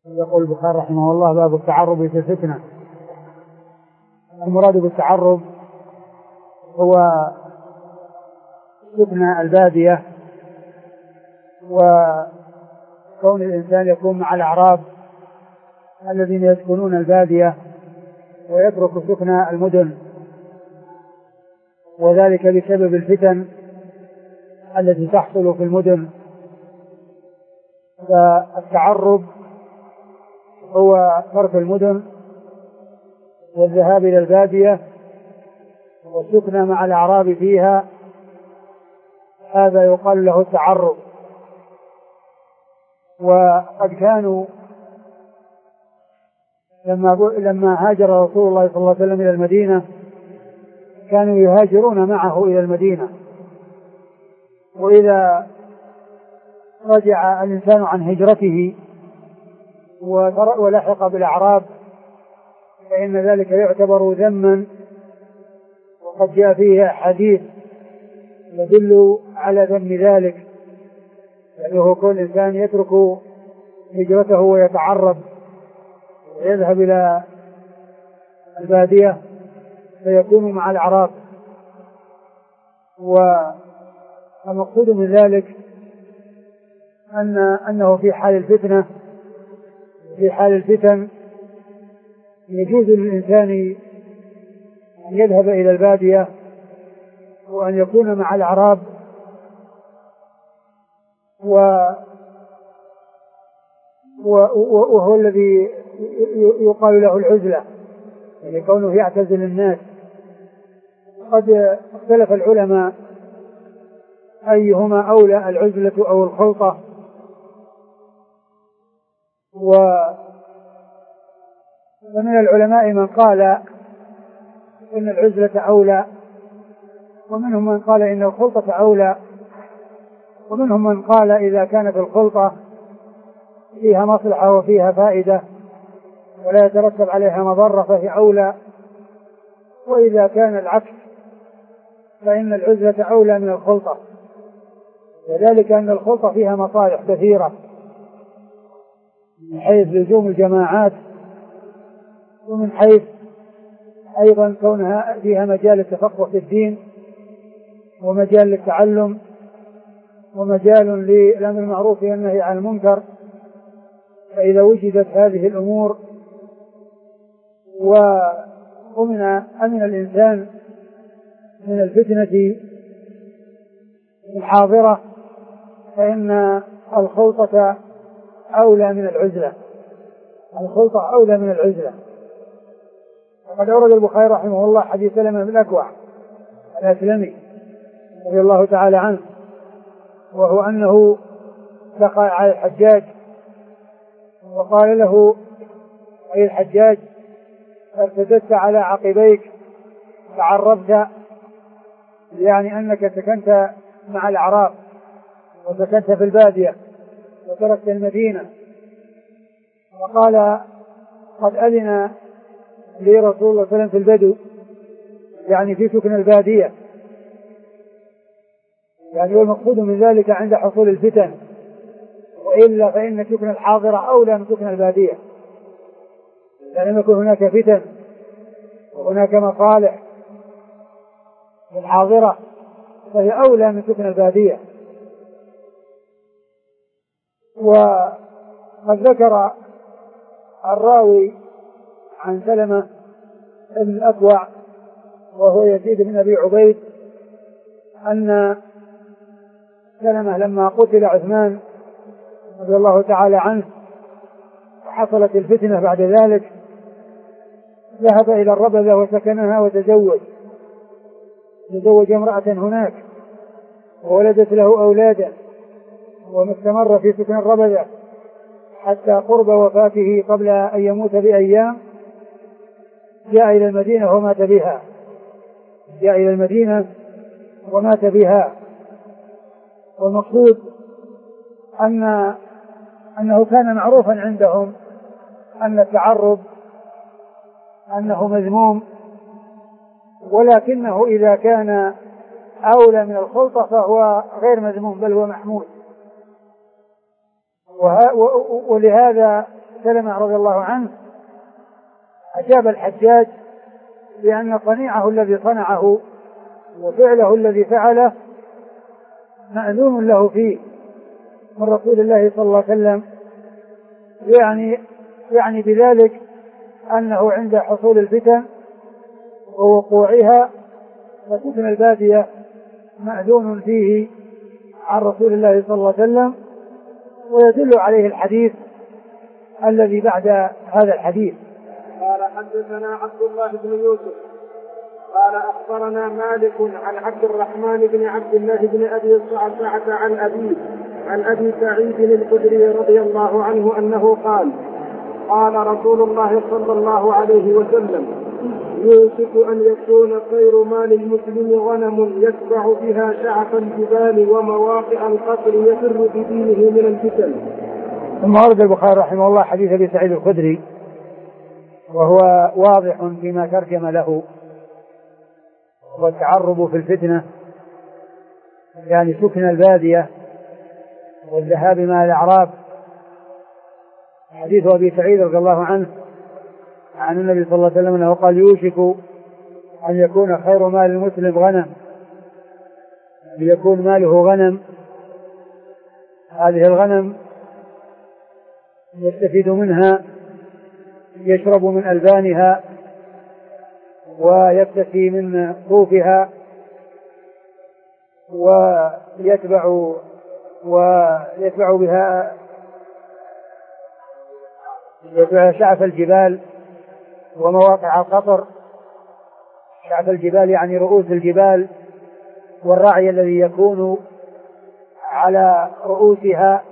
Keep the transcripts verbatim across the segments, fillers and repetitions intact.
يقول البخاري رحمه الله: باب التعرب في الفتنة. المراد بالتعرب هو سكن البادية، وكون الإنسان يكون مع الأعراب الذين يسكنون البادية ويترك سكن المدن، وذلك بسبب الفتن التي تحصل في المدن. فالتعرب هو ترك المدن والذهاب إلى البادية والسكن مع الأعراب فيها، هذا يقال له التعرب. وقد كانوا لما لما هاجر رسول الله صلى الله عليه وسلم إلى المدينة كانوا يهاجرون معه إلى المدينة، وإذا رجع الإنسان عن هجرته ولحق بالأعراب فإن ذلك يعتبر ذما، وقد جاء فيه حديث يدل على ذم ذلك، يعني هو كل إنسان يترك هجرته ويتعرب ويذهب إلى البادية فيكون مع الأعراب. والمقصود من ذلك أن أنه في حال الفتنة في حال الفتن يجوز للإنسان أن يذهب إلى البادية وأن يكون مع الأعراب، وهو الذي يقال له العزلة، يعني كونه يعتزل الناس. قد اختلف العلماء أيهما أولى، العزلة أو الخلطة، ومن العلماء من قال إن العزلة أولى، ومنهم من قال إن الخلطة أولى، ومنهم من قال إذا كانت الخلطة فيها مصلحة وفيها فائدة ولا يترتب عليها مضرة فهي أولى، وإذا كان العكس فإن العزلة أولى من الخلطة، وذلك أن الخلطة فيها مصالح كثيرة من حيث لزوم الجماعات، ومن حيث أيضا كونها فيها مجال التفقه في الدين ومجال للتعلم ومجال للأمر بالمعروف والنهي عن المنكر. فإذا وجدت هذه الأمور وأمن أمن الإنسان من الفتنة الحاضرة فإن الخلطة أولى من العزلة الخلطة أولى من العزلة. وقد أورد البخاري رحمه الله حديث سلمة بن الأكوع الأسلمي رضي الله تعالى عنه، وهو أنه دخل على الحجاج وقال له: أي الحجاج، ارتدت على عقبيك تعربت، يعني أنك سكنت مع الأعراب وسكنت في البادية وتركت المدينة. وقال: قد أذن لي رسول الله صلى الله عليه وسلم في البدو، يعني في سكن البادية، يعني والمقصود من ذلك عند حصول الفتن، وإلا فإن سكن الحاضرة أولى من سكن البادية، لأن يكون هناك فتن وهناك مصالح الحاضرة فهي أولى من سكن البادية. وقد ذكر الراوي عن سلمة بن الأكوع وهو يزيد بن أبي عبيد أن سلمة لما قتل عثمان رضي الله تعالى عنه وحصلت الفتنة بعد ذلك ذهب إلى الربذة وسكنها وتزوج تزوج امرأة هناك وولدت له أولادا، ومستمر في سكن الربذة حتى قرب وفاته قبل أن يموت بأيام جاء إلى المدينة ومات بها جاء إلى المدينة ومات بها. والمقصود أن أنه كان معروفا عندهم أن التعرب أنه مذموم، ولكنه إذا كان أولى من الخلطة فهو غير مذموم بل هو محمود. ولهذا سلمة رضي الله عنه أجاب الحجاج بأن صنيعه الذي صنعه وفعله الذي فعله مأذون له فيه من رسول الله صلى الله عليه وسلم، يعني يعني بذلك أنه عند حصول الفتن ووقوعها فسكن البادية مأذون فيه عن رسول الله صلى الله عليه وسلم. ويدل عليه الحديث الذي بعد هذا الحديث. قال حدثنا عبد الله بن يوسف قال أخبرنا مالك عن عبد الرحمن بن عبد الله بن أبي صعصعة عن أبيه عن أبي سعيد الخدري رضي الله عنه أنه قال قال رسول الله صلى الله عليه وسلم يوشك أن يكون خير مال المسلم غنم يتبع بها شعف الجبال ومواقع القصر يفر بدينه من الفتن. ثم ورد البخاري رحمه الله حديث أبي سعيد الخدري وهو واضح فيما ترجم له، والتعرب في الفتنة يعني سكن البادية والذهاب مع الأعراب. حديث أبي سعيد رضي الله عنه عن النبي صلى الله عليه وسلم أنه قال يوشك أن يكون خير مال المسلم غنم، ليكون ماله غنم، هذه الغنم يستفيد منها، يشرب من ألبانها ويفتسي من صوفها ويتبع ويتبع بها يتبع شعف الجبال ومواقع القطر. شعف الجبال يعني رؤوس الجبال والرعي الذي يكون على رؤوسها.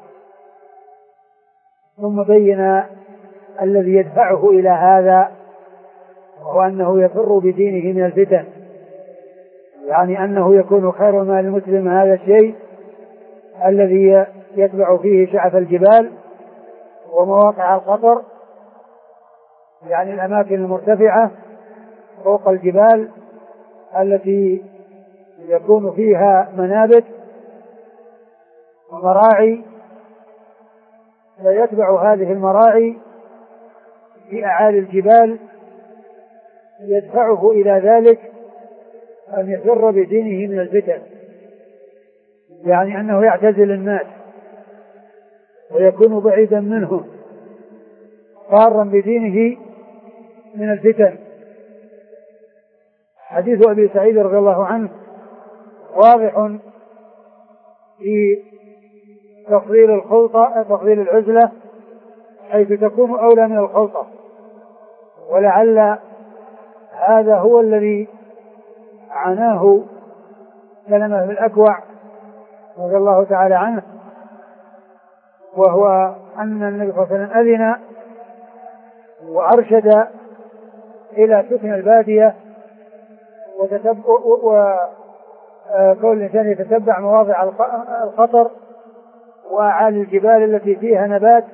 ثم بين الذي يدفعه إلى هذا وهو أنه يفر بدينه من الفتن، يعني أنه يكون خير مال المسلم هذا الشيء الذي يتبع فيه شعف الجبال ومواقع القطر، يعني الأماكن المرتفعة فوق الجبال التي يكون فيها منابت ومراعي، فيتبع هذه المراعي في أعالي الجبال يدفعه إلى ذلك أن يفر بدينه من الفتن، يعني أنه يعتزل الناس ويكون بعيدا منهم فارا بدينه من الفتن. حديث أبي سعيد رضي الله عنه واضح في تفضيل الخلطة تفضيل العزلة حيث تكون أولى من الخلطة، ولعل هذا هو الذي عناه سلمة بن الأكوع رضي الله تعالى عنه، وهو أن النبي صلى الله عليه وسلم أذن وأرشد إلى سكن البادية وكل إنسان يتتبع مواضع الخطر وأعالي الجبال التي فيها نبات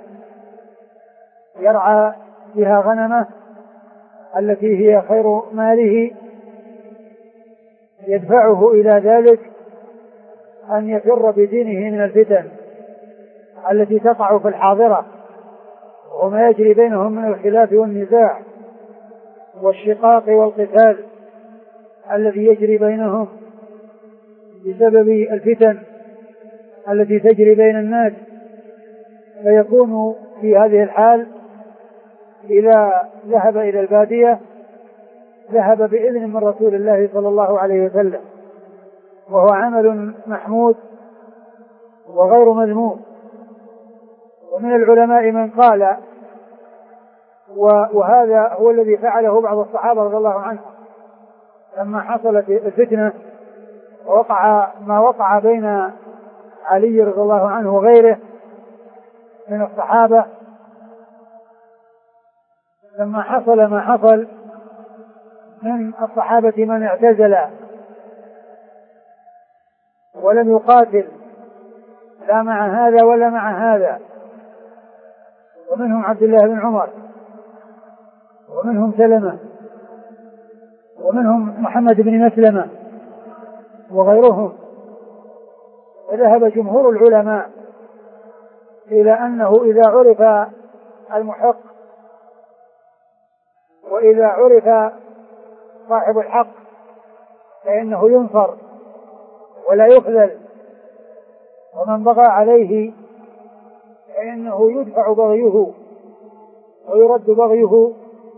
يرعى فيها غنمه التي هي خير ماله، يدفعه إلى ذلك أن يفر بدينه من الفتن التي تقع في الحاضرة وما يجري بينهم من الخلاف والنزاع والشقاق والقتال الذي يجري بينهم بسبب الفتن التي تجري بين الناس. فيكون في هذه الحال إذا ذهب إلى البادية ذهب بإذن من رسول الله صلى الله عليه وسلم، وهو عمل محمود وغير مذموم. ومن العلماء من قال وهذا هو الذي فعله بعض الصحابة رضي الله عنهم لما حصلت الفتنة ووقع ما وقع بين علي رضي الله عنه وغيره من الصحابة، لما حصل ما حصل من الصحابة من اعتزل ولم يقاتل لا مع هذا ولا مع هذا، ومنهم عبد الله بن عمر ومنهم سلمة ومنهم محمد بن مسلمة وغيرهم. وذهب جمهور العلماء إلى أنه إذا عرف المحق، وإذا عرف صاحب الحق فإنه ينصر ولا يخذل، ومن بغى عليه فإنه يدفع بغيه ويرد بغيه.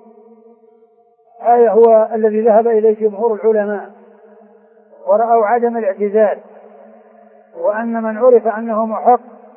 هذا هو الذي ذهب إليه جمهور العلماء، ورأوا عدم الاعتزال، وأن من عرف أنه محق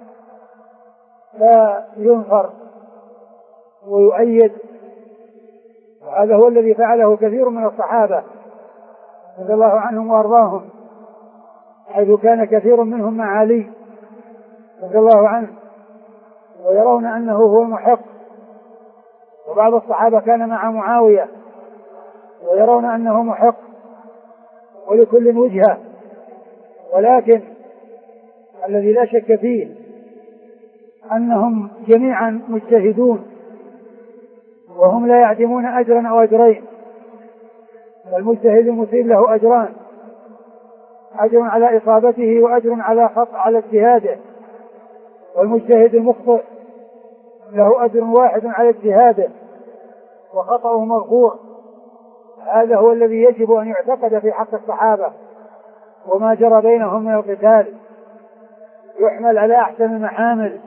لا ينصر ويؤيد. وهذا هو الذي فعله كثير من الصحابة رضي الله عنهم وأرضاهم، حيث كان كثير منهم مع علي رضي الله عنه ويرون أنه هو المحق، وبعض الصحابة كان مع معاوية ويرون أنه محق، ولكل وجهة. ولكن الذي لا شك فيه أنهم جميعا مجتهدون، وهم لا يعدمون أجرا أو أجرين. المجتهد المصيب له أجران، أجر على إصابته وأجر على خطأ على اجتهاده، والمجتهد المخطئ له أجر واحد على اجتهاده وخطأه مغفور. هذا هو الذي يجب أن يعتقد في حق الصحابة، وما جرى بينهم من القتال يحمل على أحسن المحامل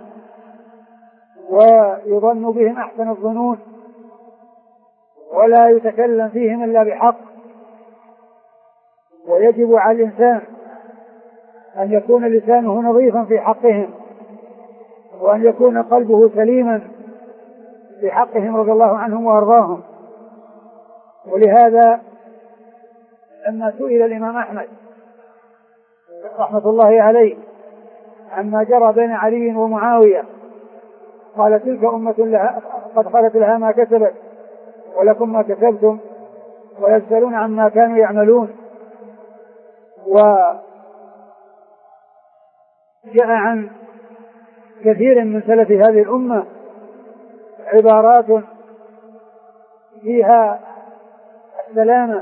ويظن بهم أحسن الظنون، ولا يتكلم فيهم إلا بحق. ويجب على الإنسان أن يكون لسانه نظيفا في حقهم، وأن يكون قلبه سليما في حقهم رضي الله عنهم وأرضاهم. ولهذا لما سئل الإمام أحمد رحمة الله عليه عما جرى بين علي ومعاوية قال: تلك أمة لها قد خلت لها ما كسبت ولكم ما كسبتم ويسألون عما كانوا يعملون. وجاء عن كثير من سلف هذه الأمة عبارات فيها السلامة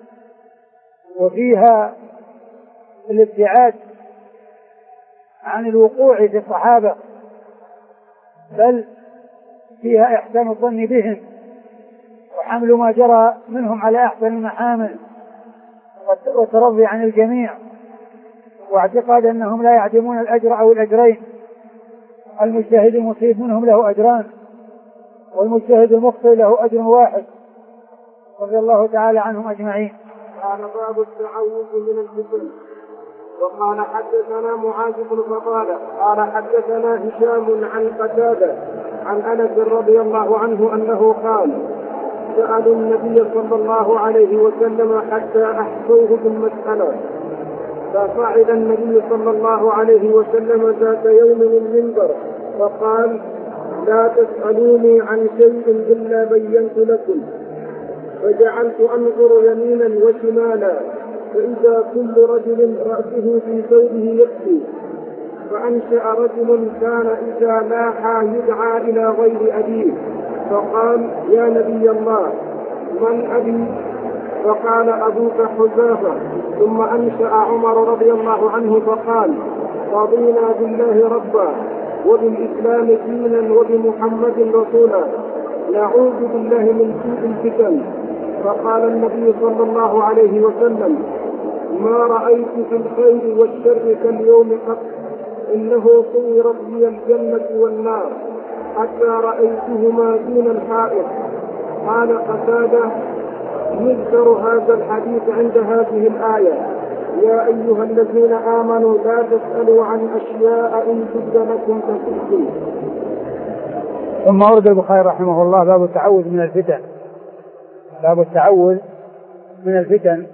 وفيها الابتعاد عن الوقوع في الصحابة، بل فيها إحسان الظن بهم وحمل ما جرى منهم على أحسن المحامل والترضي عن الجميع، واعتقاد أنهم لا يعدمون الأجر أو الأجرين. المجتهد المصيب منهم له أجران، والمجتهد المخطئ له أجر واحد، رضي الله تعالى عنهم أجمعين. قال: باب التعوذ من الفتن. وقال: حدثنا معاذ بن فضالة قال حدثنا هشام عن قتادة عن أنس رضي الله عنه أنه قال: سألوا النبي صلى الله عليه وسلم حتى أحصوه بالمسألة، فصعد النبي صلى الله عليه وسلم ذات يوم المنبر فقال: لا تسألوني عن شيء إلا بينت لكم. فجعلت أنظر يمينا وشمالا فإذا كل رجل رأسه في ثوبه يبكي. فأنشأ رجل كان إذا لاحى يدعى إلى غير أبيه فقال: يا نبي الله، من أبي؟ فقال: أبوك حذافة. ثم أنشأ عمر رضي الله عنه فقال: رضينا بالله ربا وبالإسلام دينا وبمحمد رسولا، نعوذ بالله من سوء الفتن. فقال النبي صلى الله عليه وسلم: ما رأيت في الخير والشر كاليوم قط، إنه صورت لي الجنة والنار حتى رأيتهما دون الحائط. قال قتادة: يذكر هذا الحديث عند هذه الآية: يا أيها الذين آمنوا لا تسألوا عن أشياء إن تبد لكم تسؤكم. ثم أورد البخاري رحمه الله باب التعوذ من الفتن. باب التعوذ من الفتن،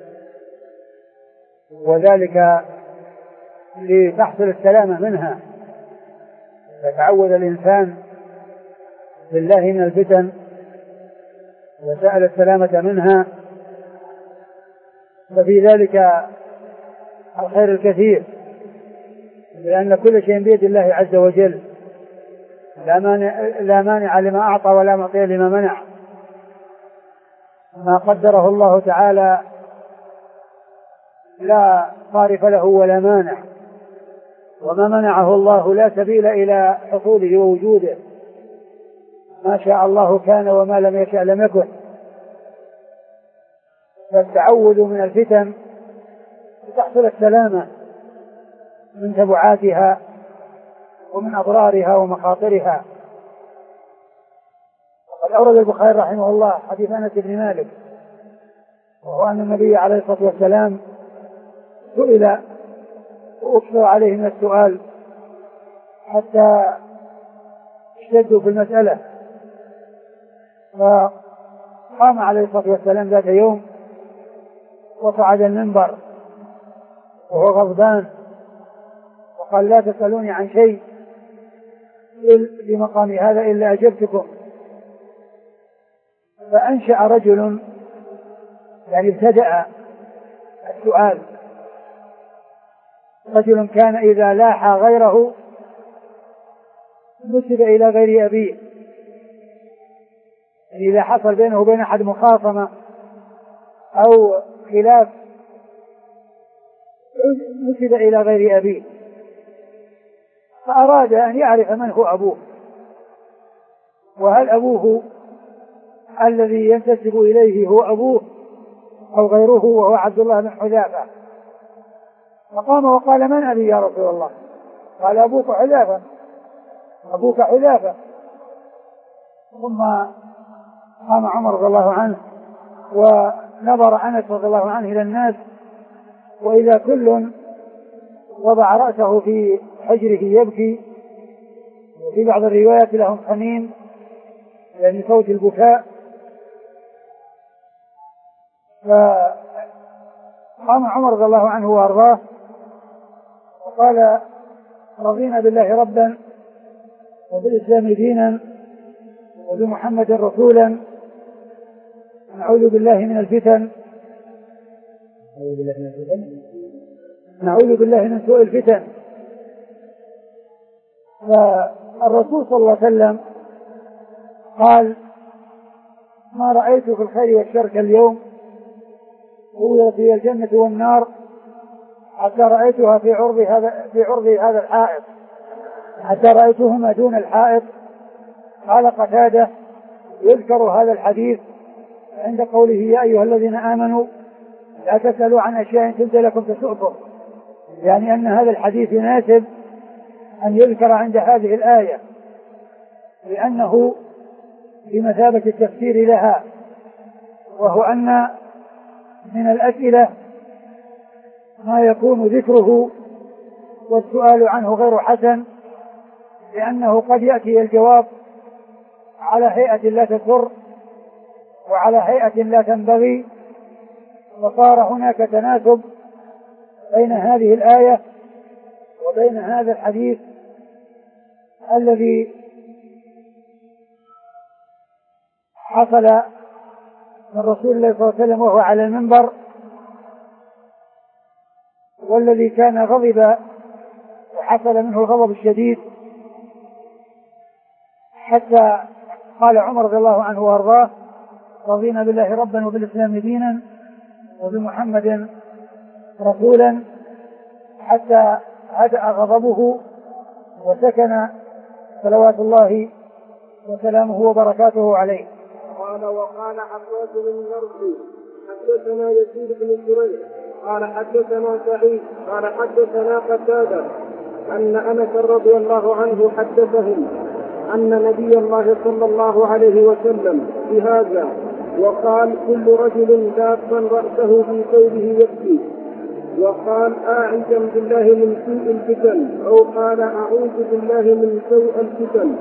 وذلك لتحصل السلامة منها، يتعوذ الإنسان بالله من الفتن وسأل السلامة منها، ففي ذلك الخير الكثير، لأن كل شيء بيد الله عز وجل، لا مانع, لا مانع لما أعطى ولا معطي لما منع. ما قدره الله تعالى لا صارف له ولا مانع، وما منعه الله لا سبيل إلى حصوله ووجوده. ما شاء الله كان وما لم يشأ لم يكن. فالتعوذ من الفتن تحصل السلامة من تبعاتها ومن أضرارها ومخاطرها. وقد أورد البخاري رحمه الله حديث أنس بن مالك، وهو أن النبي عليه الصلاة والسلام سئل وأكثر عليه من السؤال حتى اشتدوا في المسألة، فقام عليه الصلاة والسلام ذات يوم وصعد المنبر وهو غضبان وقال: لا تسألوني عن شيء في مقامي هذا إلا أجبتكم. فأنشأ رجل، يعني ابتدأ السؤال، رجل كان إذا لاح غيره نسب إلى غير أبيه، يعني إذا حصل بينه وبين أحد مخاصمة أو خلاف نسب إلى غير أبيه، فأراد أن يعرف من هو أبوه، وهل أبوه الذي ينتسب إليه هو أبوه أو غيره، وهو عبد الله بن حذافة. فقام وقال: من أبي يا رسول الله؟ قال: أبوك حذافة، أبوك حذافة. ثم قام عمر رضي الله عنه ونظر أنس رضي الله عنه إلى الناس، وإذا كل وضع رأسه في حجره يبكي، وفي بعض الروايات لهم حنين، يعني صوت البكاء. فقام عمر رضي الله عنه وأرضاه وقال: رضينا بالله ربا وبالإسلام دينا وبمحمد رسولا، نعوذ بالله من الفتن نعوذ بالله من سوء الفتن. فالرسول صلى الله عليه وسلم قال: ما رأيت في الخير والشر كاليوم، هو في الجنة والنار، حتى رأيتها في عرض هذا في عرض هذا الحائط، حتى رأيتهما دون الحائط. قال قتادة: يذكر هذا الحديث عند قوله: يا أيها الذين آمنوا لا تسألوا عن أشياء تبد لكم تسؤكم، يعني أن هذا الحديث يناسب أن يذكر عند هذه الآية، لأنه بمثابة التفسير لها، وهو أن من الأسئلة ما يكون ذكره والسؤال عنه غير حسن، لأنه قد يأتي الجواب على هيئة لا تسر وعلى هيئة لا تنبغي، وصار هناك تناسب بين هذه الآية وبين هذا الحديث الذي حصل من رسول الله صلى الله عليه وسلم وهو على المنبر، والذي كان غضب وحصل منه الغضب الشديد، حتى قال عمر رضي الله عنه وارضاه: رضينا بالله ربا وبالإسلام دينا وبمحمد رسولا، حتى هدأ غضبه وسكن صلوات الله وسلامه وبركاته عليه. قال: وقال عباس بن مرسي: حدثنا يزيد بن سريع قال حدثنا سعيد قال حدثنا قتادة أن أنس رضي الله عنه حدثهم أن نبي الله صلى الله عليه وسلم بهذا، وقال: كل رجل دابا رأسه في ثوبه يبكي، وقال: أعوذ بالله من سوء الفتن، أو قال: أعوذ بالله من سوء الفتن.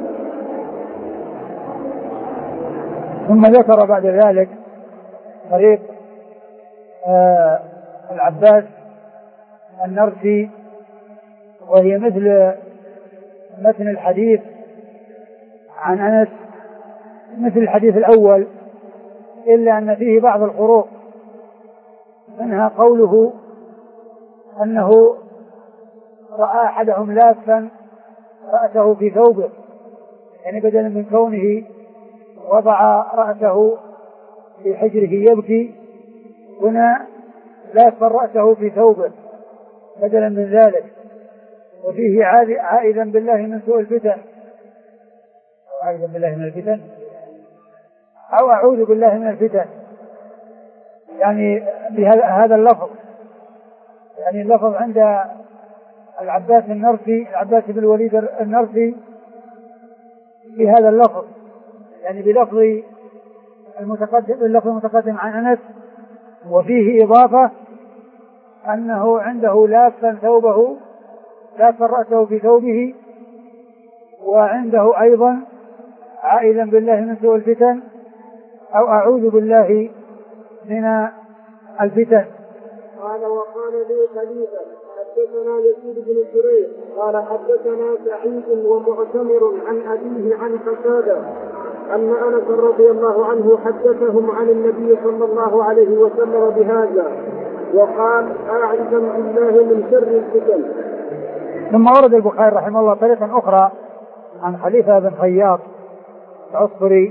ثم ذكر بعد ذلك طريق آه العباس النرسي، وهي مثل متن الحديث عن أنس، مثل الحديث الأول، إلا أن فيه بعض الخروق، منها قوله أنه رأى أحدهم لافا رأسه في ثوبه، يعني بدلا من كونه وضع رأسه في حجره يبكي، هنا لاف رأسه في ثوبه بدلا من ذلك. وفيه عائذا بالله من سوء الفتن، أعوذ بالله من الفتن أو أعوذ بالله من الفتن، يعني بهذا هذا اللفظ، يعني اللفظ عند العباس النرسي العباس بن الوليد النرسي بهذا اللفظ، يعني بلفظ المتقدم اللفظ المتقدم عن أنس، وفيه إضافة أنه عنده لافا ثوبه لافا رأسه في ثوبه، وعنده أيضا عائذا بالله من سوء الفتن أو أعوذ بالله من الفتن. قال وقال لي خليفة حدثنا يزيد بن جرير قال حدثنا سعيد ومعتمر عن أبيه عن قتادة أن أنس رضي الله عنه حدثهم عن النبي صلى الله عليه وسلم بهذا وقال أعوذ بالله من شر الفتن. ثم ورد البخاري رحمه الله طريقا أخرى عن خليفة بن خياط العصفري،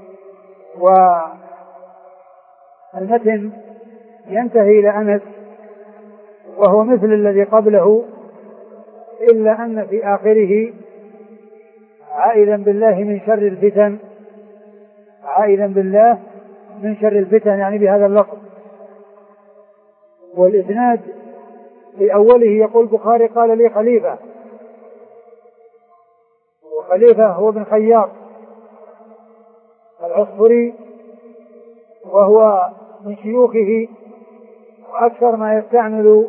والمتن ينتهي إلى أنس وهو مثل الذي قبله، إلا أن في آخره عائذا بالله من شر الفتن، عائذا بالله من شر الفتن، يعني بهذا اللفظ. والإسناد في أوله يقول البخاري قال لي خليفة، وخليفة هو بن خياط العصفري، وهو من شيوخه، وأكثر ما يستعمل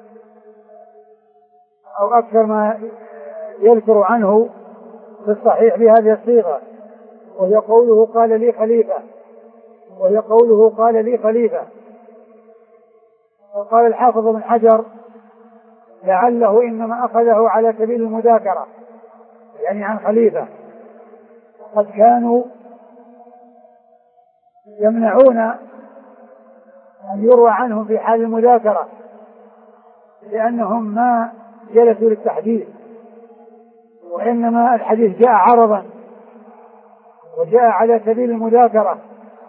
أو أكثر ما يذكر عنه في الصحيح بهذه الصيغة، وهي قوله قال لي خليفة، وهي قوله قال لي خليفة. وقال الحافظ بن حجر لعله إنما أخذه على سبيل المذاكرة، يعني عن خليفة، قد كانوا يمنعون أن يروى عنهم في حال المذاكرة لأنهم ما جلسوا للتحديث، وإنما الحديث جاء عرضا وجاء على سبيل المذاكرة.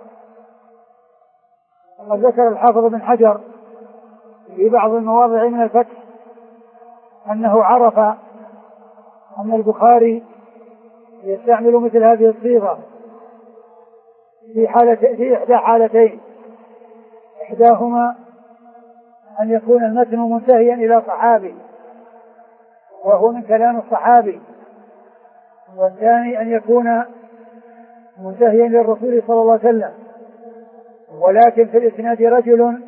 وقد ذكر الحافظ بن حجر في بعض المواضع من الفتح أنه عرف أن البخاري يستعمل مثل هذه الصيغة في حالة في إحدى حالتين، إحداهما أن يكون المتن منتهيا إلى صحابي وهو من كلام الصحابي، والثاني أن يكون منتهيا للرسول صلى الله عليه وسلم، ولكن في الإسناد رجل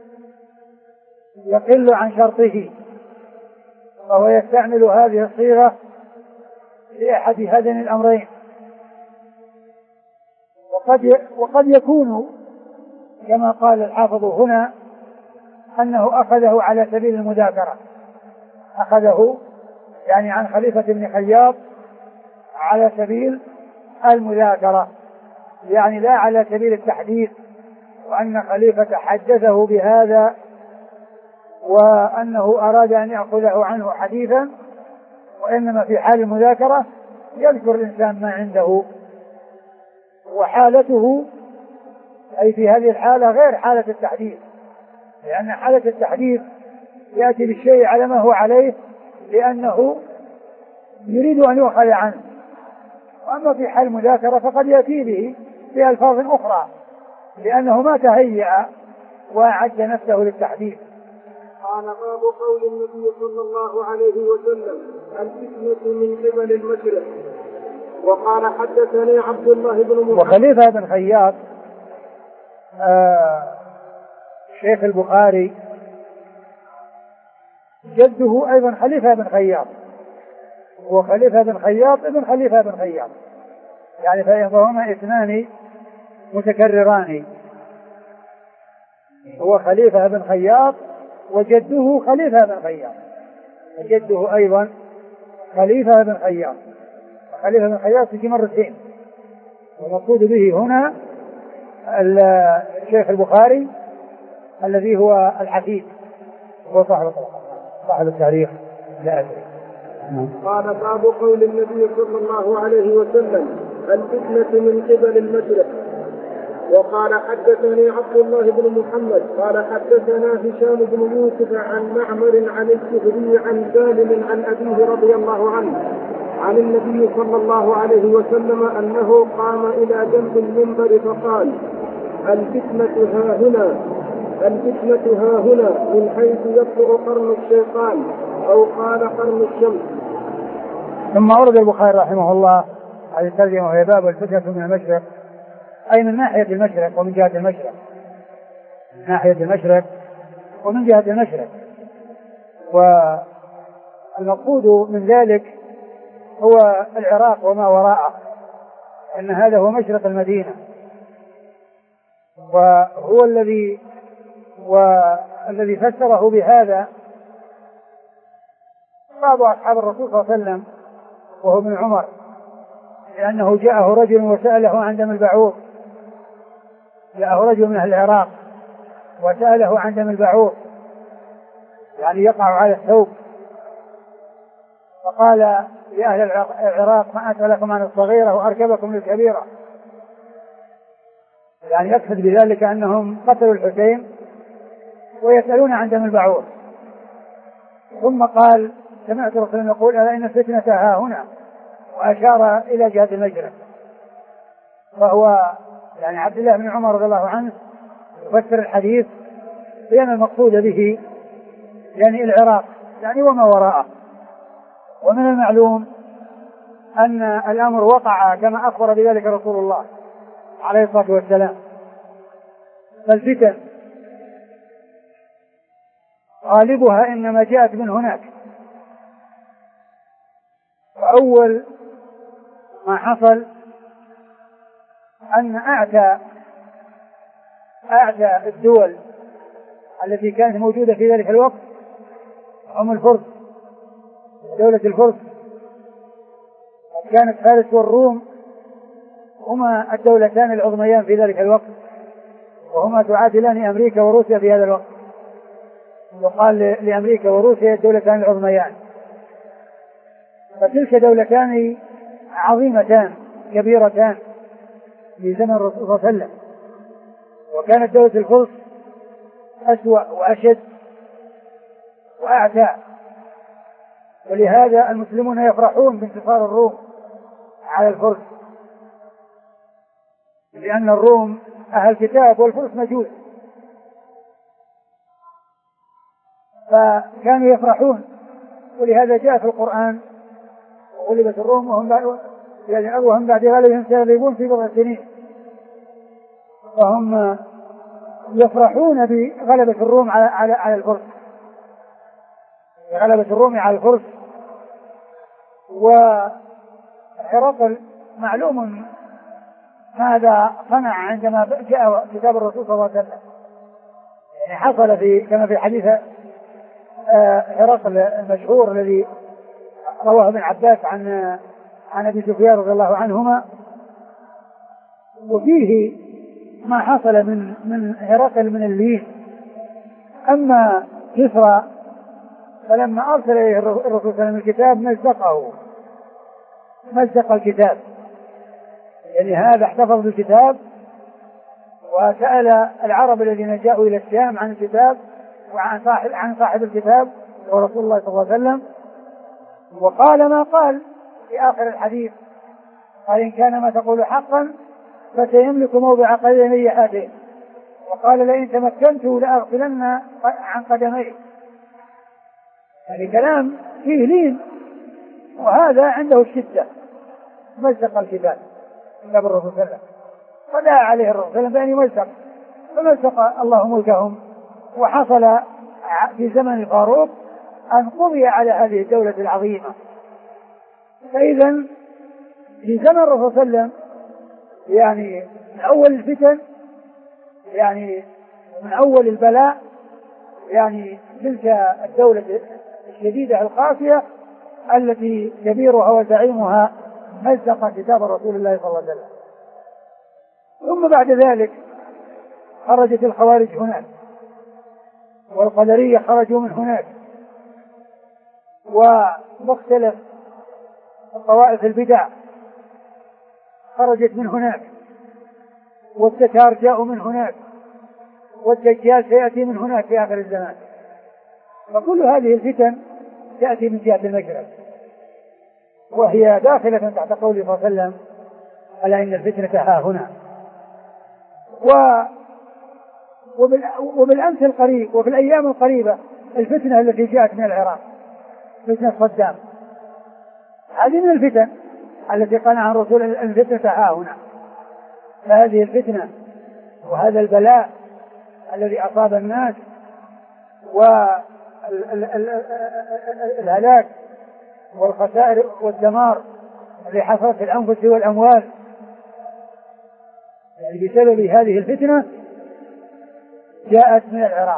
يقل عن شرطه، فهو يستعمل هذه الصيغة لأحد هذين الأمرين. وقد وقد يكون كما قال الحافظ هنا أنه أخذه على سبيل المذاكرة، أخذه يعني عن خليفة بن خياط على سبيل المذاكرة، يعني لا على سبيل التحديث، وأن خليفة حدثه بهذا وأنه أراد أن يأخذه عنه حديثا، وإنما في حال المذاكرة يذكر الإنسان ما عنده. وحالته أي في هذه الحالة غير حالة التحديث، لأن حالة التحديث يأتي بالشيء على ما هو عليه لأنه يريد أن يؤخذ عنه، وأما في حال المذاكرة فقد يأتي به بألفاظ أخرى لأنه ما تهيأ وأعد نفسه للتحديث. قال باب قول النبي صلى الله عليه وسلم الفتنة من قبل المشرق. وقال حدثني عبد الله بن محمد. وخليفة بن خياط آه شيخ البخاري جده أيضا خليفة بن خياط، وخليفة بن خياط ابن خليفة بن خياط، يعني فهما اثنان متكرران، هو خليفة بن خياط وجده خليفة بن خياط، وجده أيضا خليفة بن خياط. خليفة بن خياط في مرتين، والمقصود به هنا الشيخ البخاري الذي هو الحفيد، هو صاحب صاحب التاريخ لا أدري. قال باب قول النبي صلى الله عليه وسلم الفتنة من قبل المشرق. وقال حدثني عبد الله بن محمد قال حدثنا هشام بن يوسف عن معمر عن الزهري عن سالم عن أبيه رضي الله عنه عن النبي صلى الله عليه وسلم أنه قام إلى جنب المنبر فقال: الفتنة ها هنا، الفتنة ها هنا، من حيث يطلع قرن الشيطان، أو قال قرن الشمس. ثم أورد البخاري رحمه الله هذه الترجمة وهي باب الفتنة من المشرق، أي من ناحية المشرق ومن جهة المشرق، من ناحية المشرق ومن جهة المشرق. والمقصود من ذلك هو العراق وما وراءه، أن هذا هو مشرق المدينة، وهو الذي والذي فسره بهذا بعض أصحاب الرسول صلى الله عليه وسلم وهو ابن عمر، لأنه جاءه رجل وسأله عن دم البعوض، جاءه رجل من أهل العراق وسأله عن دم البعوض، يعني يقع على الثوب، فقال يا أهل العراق ما أسألكم عن الصغيرة وأركبكم للكبيرة، يعني يقصد بذلك أنهم قتلوا الحسين ويسألون عن دم البعوض. ثم قال سمعت رسول يقول ألا إن الفتنة ها هنا، وأشار إلى جهة المشرق. فهو يعني عبد الله بن عمر رضي الله عنه يفسر الحديث بأن المقصود به يعني العراق يعني وما وراءه. ومن المعلوم أن الأمر وقع كما أخبر بذلك رسول الله عليه الصلاة والسلام. فالفتن غالبها إنما جاءت من هناك. وأول ما حصل أن أعتى أعتى الدول التي كانت موجودة في ذلك الوقت هم الفرس، دولة الفرس. كانت فارس والروم هما الدولتان العظميان في ذلك الوقت، وهما تعادلان أمريكا وروسيا في هذا الوقت، وقال لأمريكا وروسيا الدولتان العظميان. فتلك دولتان عظيمتان كبيرتان في زمن الرسول صلى الله عليه وسلم. وكانت دولة الفرس أسوأ وأشد وأعتى، ولهذا المسلمون يفرحون بانتصار الروم على الفرس، لأن الروم أهل كتاب والفرس مجوس، فكانوا يفرحون. ولهذا جاء في القرآن غلبت الروم وهم بعد يعني وهم بعد غلبهم سيغلبون في بضع سنين. فهم يفرحون بغلبة الروم على على على الفرس، غلبة الروم على الفرس. وهرقل معلوم ماذا صنع عندما جاء كتاب الرسول صلى الله عليه وسلم، يعني حصل في كما في حديث هرقل المشهور الذي رواه ابن عباس عن عن ابي سفيان رضي الله عنهما، وفيه ما حصل من من هرقل من اللين. اما كسرى فلما ارسل اليه الرسول صلى الله عليه وسلم الكتاب مزقه مزق الكتاب، يعني هذا احتفظ بالكتاب وسأل العرب الذين جاءوا الى الشام عن الكتاب وعن صاحب عن صاحب الكتاب ورسول الله صلى الله عليه وسلم، وقال ما قال في آخر الحديث، قال إن كان ما تقول حقا فسيملك موضع قدمي هاتين، وقال لئن تمكنت لأغفلن عن قدميه. يعني كلام فيه لين، وهذا عنده الشدة. مزق الكتاب كتاب الرسول صلى الله عليه وسلم، فدعا عليه الرسول صلى الله عليه وسلم بأن يمزق، فمزق الله ملكهم. وحصل في زمن الفاروق أن قضي على هذه الدولة العظيمة. فإذا في زمن الرسول صلى الله عليه وسلم يعني من أول الفتن، يعني من أول البلاء، يعني تلك الدولة الشديدة القاسية التي كبيرها وزعيمها مزق كتاب رسول الله صلى الله عليه وسلم. ثم بعد ذلك خرجت الخوارج هناك، والقدرية خرجوا من هناك، ومختلف الطوائف البدع خرجت من هناك، والتتار جاءوا من هناك، والدجال سيأتي من هناك في آخر الزمان. فكل هذه الفتن تأتي من جهة المشرق. وهي داخلة تحت قوله صلى الله عليه وسلم ألا إن الفتنة ها هنا. و وبالأمس القريب وفي الأيام القريبة الفتنة التي جاءت من العراق فتنة صدام، هذه من الفتن التي قال عن رسول الفتنة ها هنا. فهذه الفتنة وهذا البلاء الذي أصاب الناس والهلاك والخسائر والدمار الذي حصل في الأنفس والأموال يعني بسبب هذه الفتنة جاءت من العراق.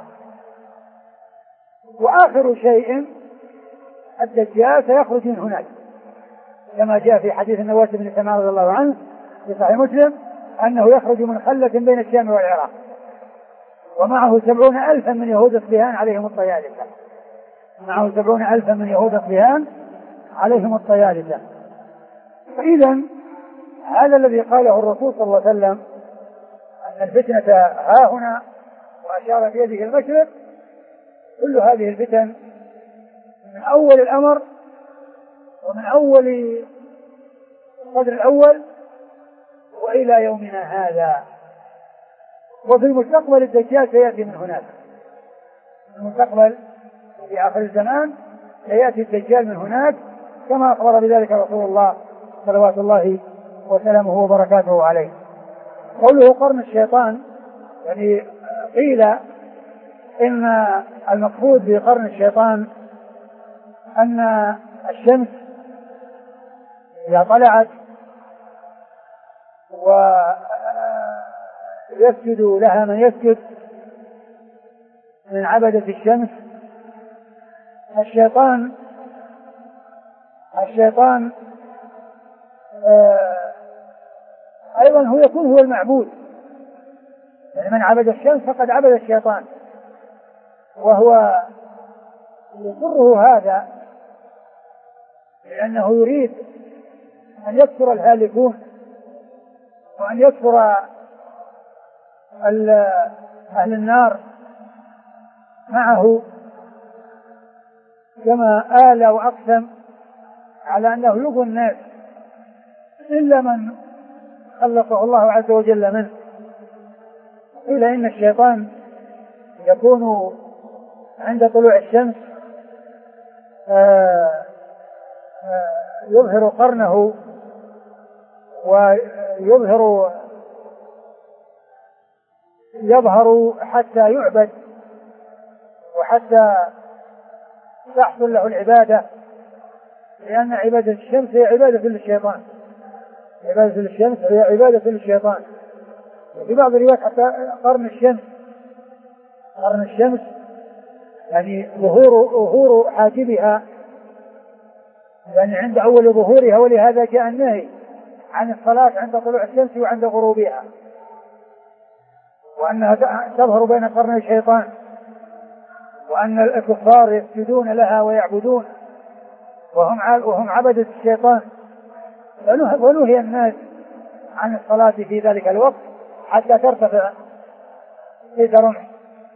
وآخر شيء الدجال سيخرج من هناك كما جاء في حديث النواس بن سمعان رضي الله عنه في صحيح مسلم أنه يخرج من خلة بين الشام والعراق ومعه سبعون ألفا من يهود اصبهان عليهم الطيالسة معه سبعون ألفا من يهود اصبهان عليهم الطيالسة. فإذا هذا الذي قاله الرسول صلى الله عليه وسلم أن الفتنة ها هنا وأشار بيده المشرق، كل هذه الفتن من أول الأمر ومن أول القدر الأول وإلى يومنا هذا. وفي المستقبل الدجال سيأتي من هناك، في المستقبل في آخر الزمان سيأتي الدجال من هناك كما أخبر بذلك رسول الله صلوات الله وسلامه وبركاته عليه. قوله قرن الشيطان يعني قيل إن المقصود بقرن الشيطان أن الشمس إذا طلعت ويسجد لها من يسجد من عبدة الشمس، الشيطان الشيطان أيضا هو يكون هو المعبود، يعني من عبد الشمس فقد عبد الشيطان، وهو يضره هذا لأنه يريد أن يكثر الهالكون وأن يكثر أهل النار معه، كما آل وأقسم على أنه يغوي الناس إلا من خلقه الله عز وجل منه. قيل إن الشيطان يكون عند طلوع الشمس يظهر قرنه ويظهر يظهر حتى يعبد وحتى تحصل له العبادة، لأن عبادة الشمس هي عبادة للشيطان، عبادة للشمس هي عبادة للشيطان. وفي بعض الروايات حتى قرن الشمس قرن الشمس يعني ظهور ظهور حاجبها يعني عند أول ظهورها، ولهذا جاء النهي عن الصلاة عند طلوع الشمس وعند غروبها، وأنها تظهر بين قرني الشيطان، وأن الكفار يسجدون لها ويعبدون وهم وهم عبدة الشيطان. ونهي الناس عن الصلاة في ذلك الوقت حتى ترتفع إيد رمح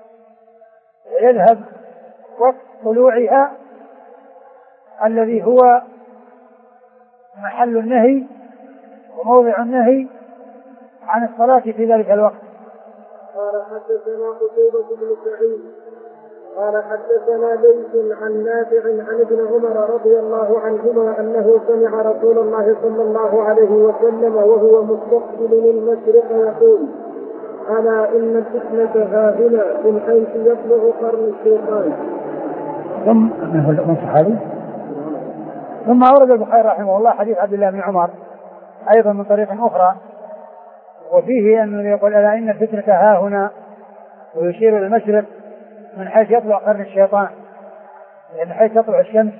ويذهب وقت طلوعها الذي هو محل النهي وموضع النهي عن الصلاة في ذلك الوقت. قال حدثنا قتيبة بن سعيد قال حدثنا ليث عن نافع عن ابن عمر رضي الله عنهما أنه سمع رسول الله صلى الله عليه وسلم وهو مستقبل المشرق يقول: ألا إن الفتنة ها هنا من حيث يبلغ قرن الشيطان. ثم من صحابي ثم أورد البخاري رحمه الله حديث عبد الله بن عمر أيضا من طريق أخرى، وفيه أنه يقول: ألا إن الفتنة ها هنا، ويشير إلى المشرق من حيث يطلع قرن الشيطان، من حيث تطلع الشمس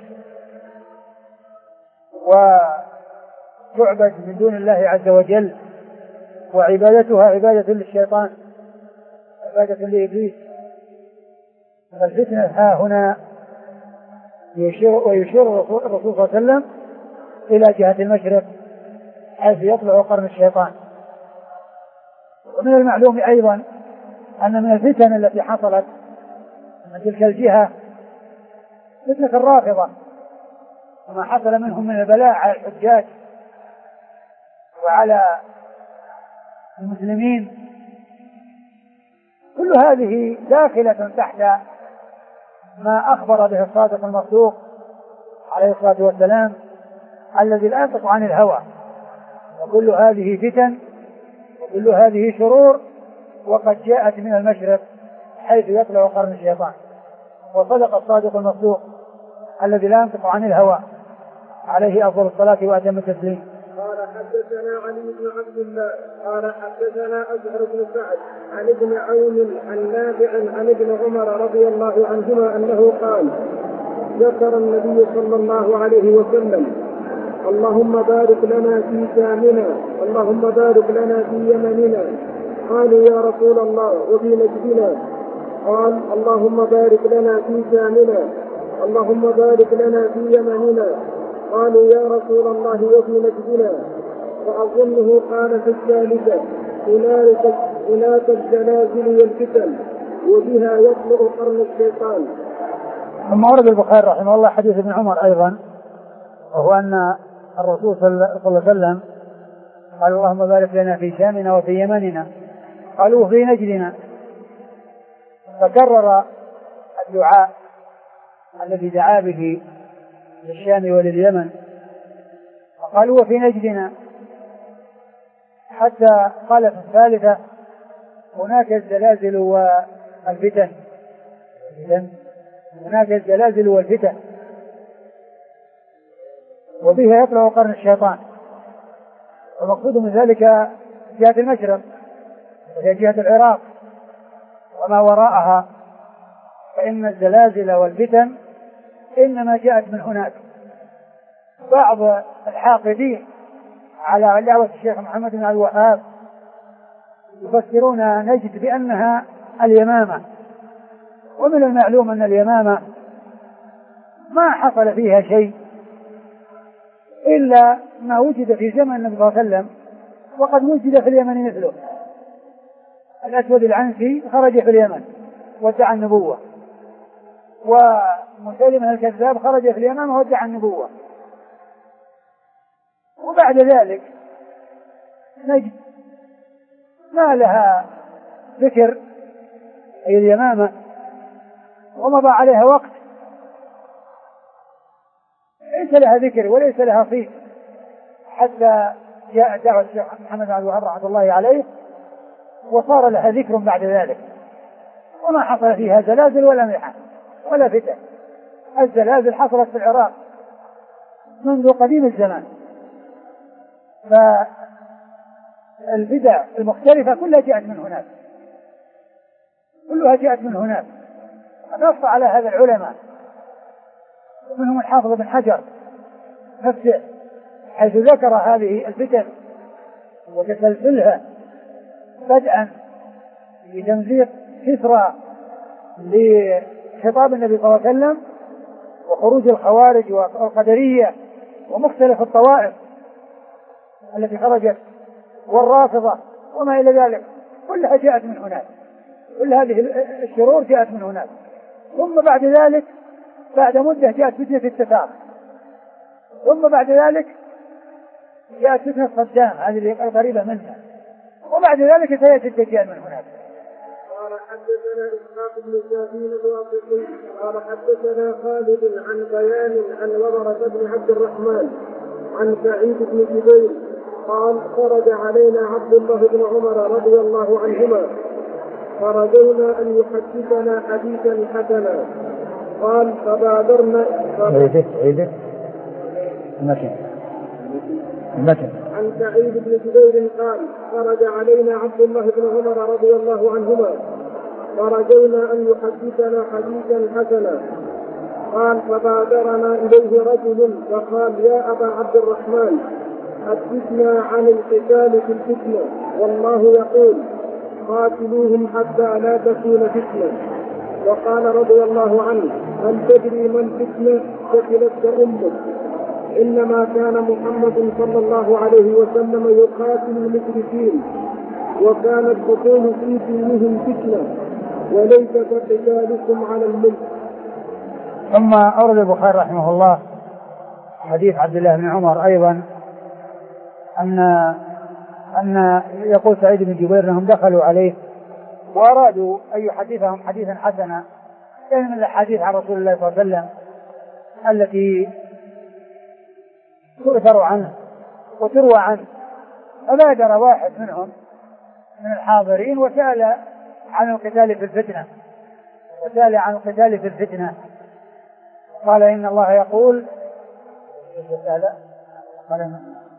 وتعبد من دون الله عز وجل، وعبادتها عبادة للشيطان عبادة لإبليس. فالفتنة ها هنا يشير ويشير الرسول صلى الله عليه وسلم إلى جهة المشرق حيث يطلع قرن الشيطان. ومن المعلوم أيضا أن من الفتن التي حصلت من تلك الجهة فتنة الرافضة وما حصل منهم من البلاء على الحجاج وعلى المسلمين، كل هذه داخلة تحت ما أخبر به الصادق المصدوق عليه الصلاة والسلام الذي لا ينطق عن الهوى. وكل هذه فتن وكل هذه شرور وقد جاءت من المشرق حيث يطلع قرن الشيطان. وصدق الصادق المصدوق الذي لا ينطق عن الهوى عليه أفضل الصلاة وأتم التسليم. قال حدثنا علي بن عبد الله قال حدثنا أزهر بن سعد عن ابن عون عن نافع عن ابن عمر رضي الله عنهما أنه قال: ذكر النبي صلى الله عليه وسلم: اللهم بارك لنا في شامنا، اللهم بارك لنا في يمننا. قالوا: يا رسول الله وفي نجدنا؟ قال: اللهم بارك لنا في شامنا، اللهم بارك لنا في يمننا. قالوا: يا رسول الله وفي نجدنا؟ فأظنه قال في الثالثة: هناك الزلازل والفتن وبها يطلع قرن الشيطان. ثم ورد البخاري رحمه الله حديث ابن عمر أيضا، وهو أن الرسول صلى الله عليه وسلم قال: اللهم بارك لنا في شامنا وفي يمننا. قالوا: في نجدنا. فكرر الدعاء الذي دعا به للشام ولليمن، وقالوا: وفي نجدنا، حتى قال في الثالثة: هناك الزلازل والفتن، هناك الزلازل والفتن وبها يطلع قرن الشيطان. والمقصود من ذلك جهة المشرق وهي جهة العراق وما وراءها، فإن الزلازل والفتن إنما جاءت من هناك. بعض الحاقدين على دعوة الشيخ محمد بن عبد الوهاب يفسرون نجد بأنها اليمامة، ومن المعلوم أن اليمامة ما حصل فيها شيء إلا ما وجد في زمن النبي صلى الله عليه وسلم، وقد وجد في اليمن مثله. الأسود العنسي خرج في اليمن وادعى النبوة، ومسيلمة الكذاب خرج في اليمن وادعى النبوة. وبعد ذلك نجد ما لها ذكر، أي اليمامة، ومضى عليها وقت ليس لها ذكر وليس لها صيت، حتى جاء دعوة الشيخ محمد بن عبد الوهاب رحمة الله عليه وصار لها ذكر بعد ذلك، وما حصل فيها زلازل ولا محن ولا فتن. الزلازل حصلت في العراق منذ قديم الزمان، فالبدع المختلفة كلها جاءت من هناك، كلها جاءت من هناك. نص على هذا العلماء، منهم الحافظ بن حجر نفسه، حيث ذكر هذه الفتن وتسلسلها بدءا بتمزيق كسرى لخطاب النبي صلى الله عليه وسلم، وخروج الخوارج والقدرية ومختلف الطوائف التي خرجت، والرافضة وما إلى ذلك، كلها جاءت من هناك، كل هذه الشرور جاءت من هناك. ثم بعد ذلك بعد مدة جاءت فتنة التتار، ثم بعد ذلك جاءت فتنة صدام هذه القريبة منها، وبعد ذلك سيأتي الدجال من هناك. قال حدثنا إسحاق بن شاهين الواقفي قال حدثنا خالد عن بيان عن وبرة بن عبد الرحمن عن سعيد بن جبير قال: خرج علينا عبد الله بن عمر رضي الله عنهما فرجونا أن يحدثنا حديثا حسنا. قال: فبادرنا عيدت عيدت المكان المكان عن سعيد بن جبير قال: خرج علينا عبد الله بن عمر رضي الله عنهما فرجونا أن يحدثنا حديثا حسنا. قال: فبادرنا إليه رجل فقال: يا أبا عبد الرحمن، حدثنا عن القتال في الفتنة، والله يقول: قاتلوهم حتى لا تكون فتنة. وقال رضي الله عنه: هل تدري ما الفتنة؟ فتلك أمك. إنما كان محمد صلى الله عليه وسلم يقاتل المشركين، وكانت تكون في دينهم فتنة، وليس كقتالكم على الملك. ثم أورد البخاري رحمه الله حديث عبد الله بن عمر أيضا أن أن يقول سعيد بن جبير أنهم دخلوا عليه وأرادوا أن يحدثهم حديثا حسنا يعني من الحديث عن رسول الله صلى الله عليه وسلم التي تؤثر عنه وتروى عنه. فبادر واحد منهم من الحاضرين وسأل عن القتال في الفتنة وسأل عن القتال في الفتنة قال إن الله يقول قال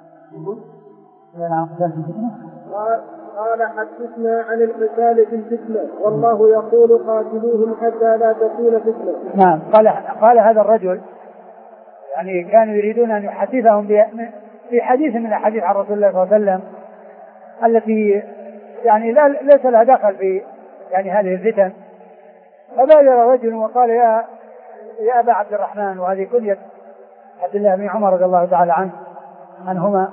قال حدثنا عن القتال في الفتنة والله يقول قاتلوهم حتى لا تكون فتنة. نعم. قال قال هذا الرجل يعني كانوا يريدون أن يحدثهم في حديث من الحديث عن رسول الله صلى الله عليه وسلم التي يعني لا ليس لها دخل في يعني هذه الفتن. فبادر رجل وقال يا يا أبا عبد الرحمن وهذه كنية عبد الله بن عمر رضي الله تعالى عنه عنهما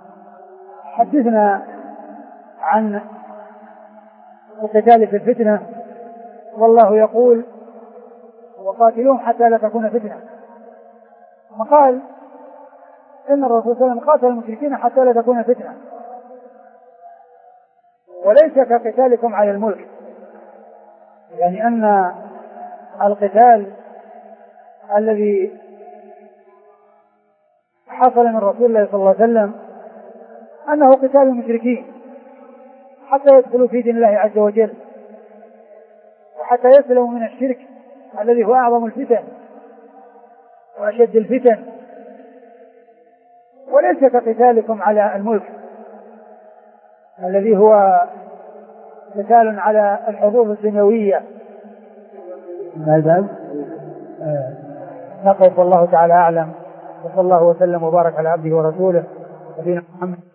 حدثنا عن القتال في الفتنة والله يقول وقاتلوهم حتى لا تكون فتنة. فقال إن الرسول صلى الله عليه وسلم قاتل المشركين حتى لا تكون فتنة وليس كقتالكم على الملك يعني أن القتال الذي حصل من رسول الله صلى الله عليه وسلم أنه قتال المشركين حتى يدخلوا في دين الله عز وجل وحتى يسلموا من الشرك الذي هو أعظم الفتن وأشد الفتن وليس كقتالكم على الملك الذي هو قتال على الحظوظ الدنيوية. نقف والله تعالى أعلم وصلى الله وسلم وبارك على عبده ورسوله نبينا محمد.